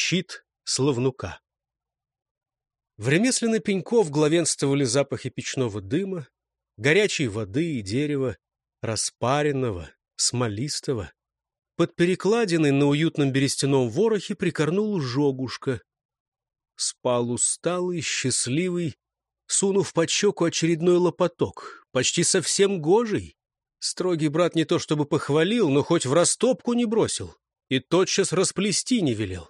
щит Славнука. В ремесленной Пеньков главенствовали запахи печного дыма, горячей воды и дерева, распаренного, смолистого. Под перекладиной на уютном берестяном ворохе прикорнул Жогушка. Спал усталый, счастливый, сунув под щеку очередной лопоток, почти совсем гожий. Строгий брат не то чтобы похвалил, но хоть в растопку не бросил и тотчас расплести не велел.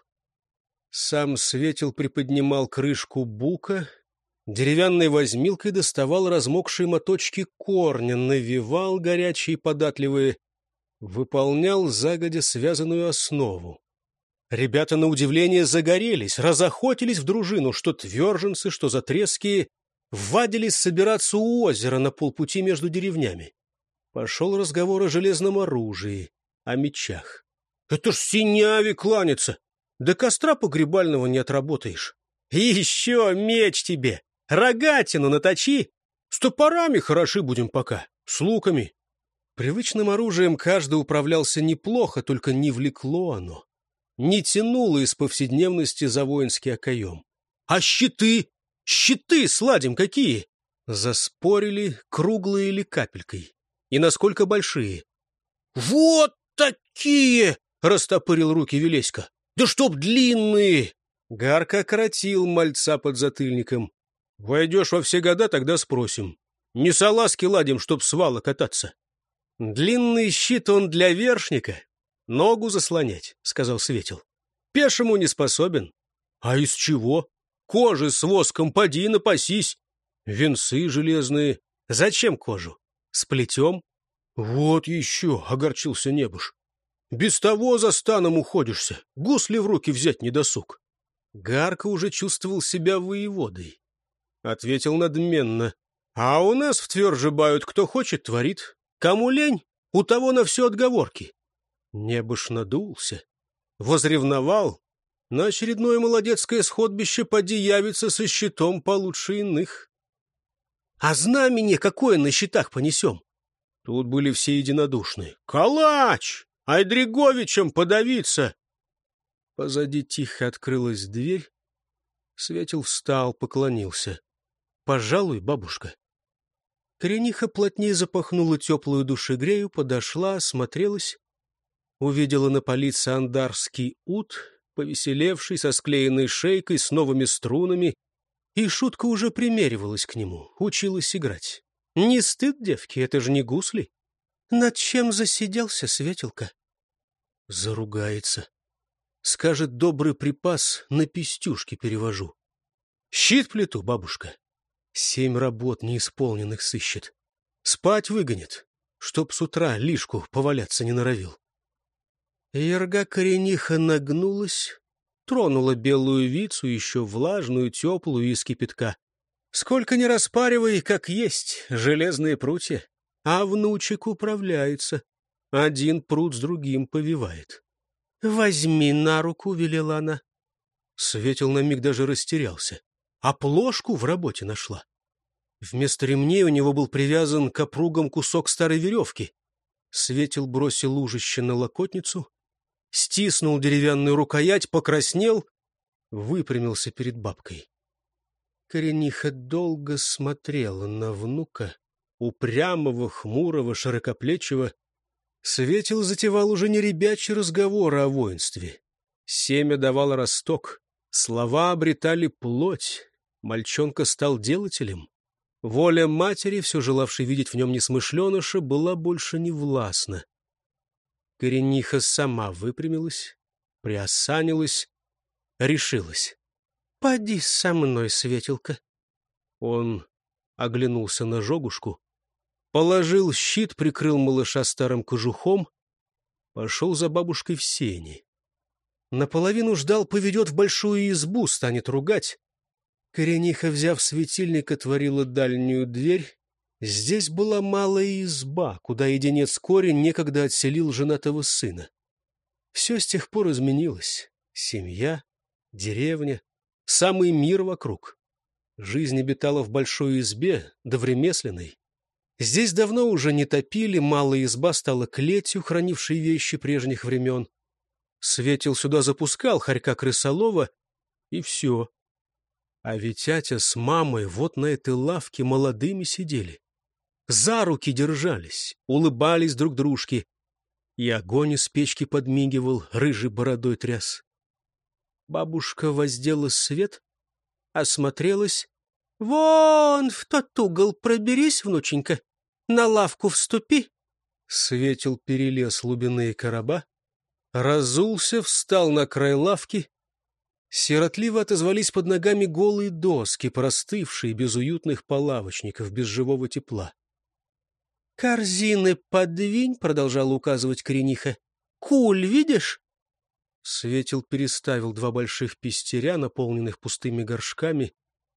Сам Светил приподнимал крышку бука, деревянной возьмилкой доставал размокшие моточки корня, навивал горячие и податливые, выполнял загодя связанную основу. Ребята, на удивление, загорелись, разохотились в дружину, что тверженцы, что затреские, ввадились собираться у озера на полпути между деревнями. Пошел разговор о железном оружии, о мечах. — Это ж синяве кланяться! До костра погребального не отработаешь. — Еще меч тебе! Рогатину наточи! С топорами хороши будем пока, с луками. Привычным оружием каждый управлялся неплохо, только не влекло оно. Не тянуло из повседневности за воинский окоем. — А щиты? Щиты сладим какие? Заспорили, круглые или капелькой. И насколько большие? — Вот такие! — растопырил руки Велеська. — Да чтоб длинные! Гарка окоротил мальца под затыльником. — Войдешь во все года, тогда спросим. Не салазки ладим, чтоб с вала кататься. — Длинный щит он для вершника. Ногу заслонять, — сказал Светил. — Пешему не способен. — А из чего? Кожи с воском поди напасись. Венцы железные. Зачем кожу? Сплетем? — Вот еще, — огорчился Небуш. — Без того за станом уходишься. Гусли в руки взять не досуг. Гарка уже чувствовал себя воеводой. Ответил надменно. — А у нас в Тверже бают, кто хочет, творит. Кому лень, у того на все отговорки. Небуш надулся, возревновал. На очередное молодецкое сходбище поди явится со щитом получше иных. — А знамение какое на щитах понесем? Тут были все единодушны. — Калач! Айдриговичем подавиться! Позади тихо открылась дверь. Светил встал, поклонился. — Пожалуй, бабушка. Корениха плотнее запахнула теплую душегрею, подошла, осмотрелась. Увидела на полице андарский ут, повеселевший, со склеенной шейкой, с новыми струнами, и шутка уже примеривалась к нему, училась играть. Не стыд, девки, это же не гусли. Над чем засиделся, Светилка? Заругается. Скажет, добрый припас на пестюшки перевожу. Щит плету, бабушка. 7 работ неисполненных сыщет. Спать выгонит, чтоб с утра лишку поваляться не норовил. Ярга Корениха нагнулась, тронула белую вицу, еще влажную, теплую, из кипятка. Сколько ни распаривай, как есть, железные прутья. А внучек управляется. Один прут с другим повивает. — Возьми на руку, — велела она. Светил на миг даже растерялся. А плошку в работе нашла. Вместо ремней у него был привязан к опругам кусок старой веревки. Светил бросил ужище на локотницу, стиснул деревянную рукоять, покраснел, выпрямился перед бабкой. Корениха долго смотрела на внука, упрямого, хмурого, широкоплечего. Светил затевал уже не ребячий разговор о воинстве. Семя давало росток, слова обретали плоть, мальчонка стал делателем. Воля матери, все желавшей видеть в нем несмышленыша, была больше не властна. Корениха сама выпрямилась, приосанилась, решилась. — Поди со мной, Светилка. Он оглянулся на Жогушку, положил щит, прикрыл малыша старым кожухом, пошел за бабушкой в сени. Наполовину ждал, поведет в большую избу, станет ругать. Корениха, взяв светильник, отворила дальнюю дверь. Здесь была малая изба, куда единец Корень некогда отселил женатого сына. Все с тех пор изменилось. Семья, деревня, самый мир вокруг. Жизнь обитала в большой избе, да в ремесленной. Здесь давно уже не топили, малая изба стала клетью, хранившей вещи прежних времен. Светил сюда запускал хорька-крысолова, и все. А ведь Атя с мамой вот на этой лавке молодыми сидели. За руки держались, улыбались друг дружке. И огонь из печки подмигивал, рыжей бородой тряс. Бабушка воздела свет, осмотрелась. — Вон в тот угол проберись, внученька, на лавку вступи. Светил перелез лубяные короба, разулся, встал на край лавки. Сиротливо отозвались под ногами голые доски, простывшие, без уютных полавочников, без живого тепла. — Корзины подвинь, — продолжала указывать корениха. — Куль видишь? Светил переставил два больших пестеря, наполненных пустыми горшками.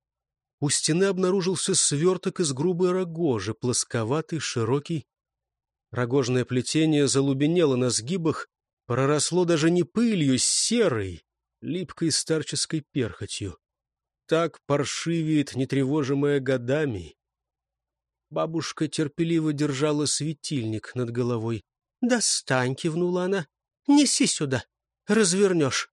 У стены обнаружился сверток из грубой рогожи, плосковатый, широкий. Рогожное плетение залубенело на сгибах, проросло даже не пылью, серой, липкой старческой перхотью. Так паршивеет, нетревожимая годами. Бабушка терпеливо держала светильник над головой. — Достань, — кивнула она, — неси сюда, развернешь.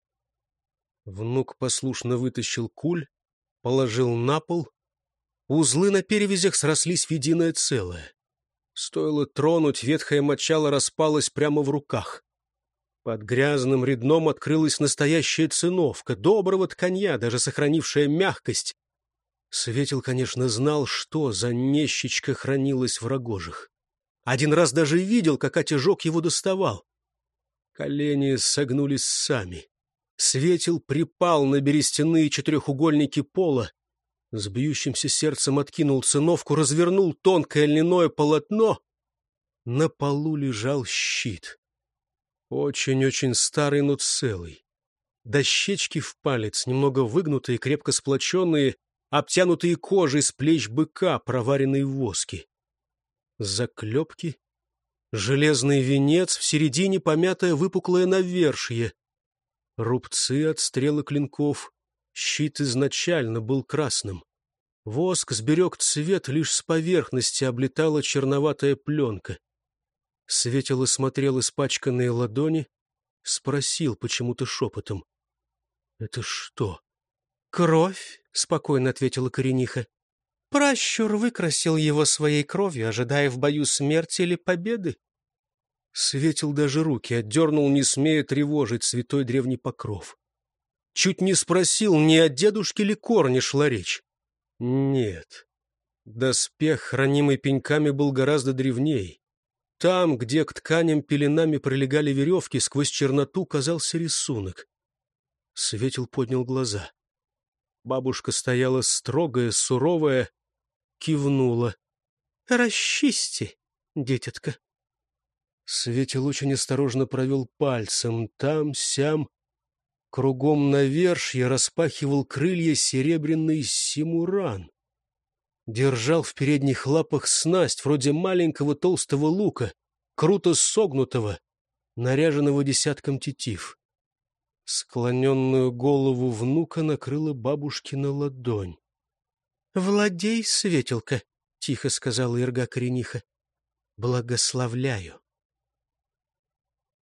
Внук послушно вытащил куль, положил на пол. Узлы на перевязях срослись в единое целое. Стоило тронуть, ветхое мочало распалось прямо в руках. Под грязным редном открылась настоящая циновка, доброго тканья, даже сохранившая мягкость. Светил, конечно, знал, что за нещечка хранилась в рогожах. Один раз даже видел, как отяжок его доставал. Колени согнулись сами. Светил припал на берестяные четырехугольники пола, с бьющимся сердцем откинул циновку, развернул тонкое льняное полотно. На полу лежал щит. Очень-очень старый, но целый. Дощечки в палец, немного выгнутые, крепко сплоченные, обтянутые кожей с плеч быка, проваренные в воске. Заклепки, железный венец, в середине помятое выпуклое навершие. Рубцы от стрелы клинков. Щит изначально был красным. Воск сберег цвет, лишь с поверхности облетала черноватая пленка. Светило смотрел испачканные ладони, спросил почему-то шепотом. — Это что? — Кровь, — спокойно ответила корениха. — Пращур выкрасил его своей кровью, ожидая в бою смерти или победы. Светил даже руки отдернул, не смея тревожить святой древний покров. Чуть не спросил, не о дедушке ли Корне шла речь. Нет. Доспех, хранимый пеньками, был гораздо древней. Там, где к тканям пеленами пролегали веревки, сквозь черноту казался рисунок. Светил поднял глаза. Бабушка стояла строгая, суровая, кивнула. — Расчисти, дитятка. Светил очень осторожно провел пальцем там-сям. Кругом навершья распахивал крылья серебряный симуран. Держал в передних лапах снасть, вроде маленького толстого лука, круто согнутого, наряженного десятком тетив. Склоненную голову внука накрыла бабушкина ладонь. — Владей, Светилка, — тихо сказала Ирга Корениха. — Благословляю.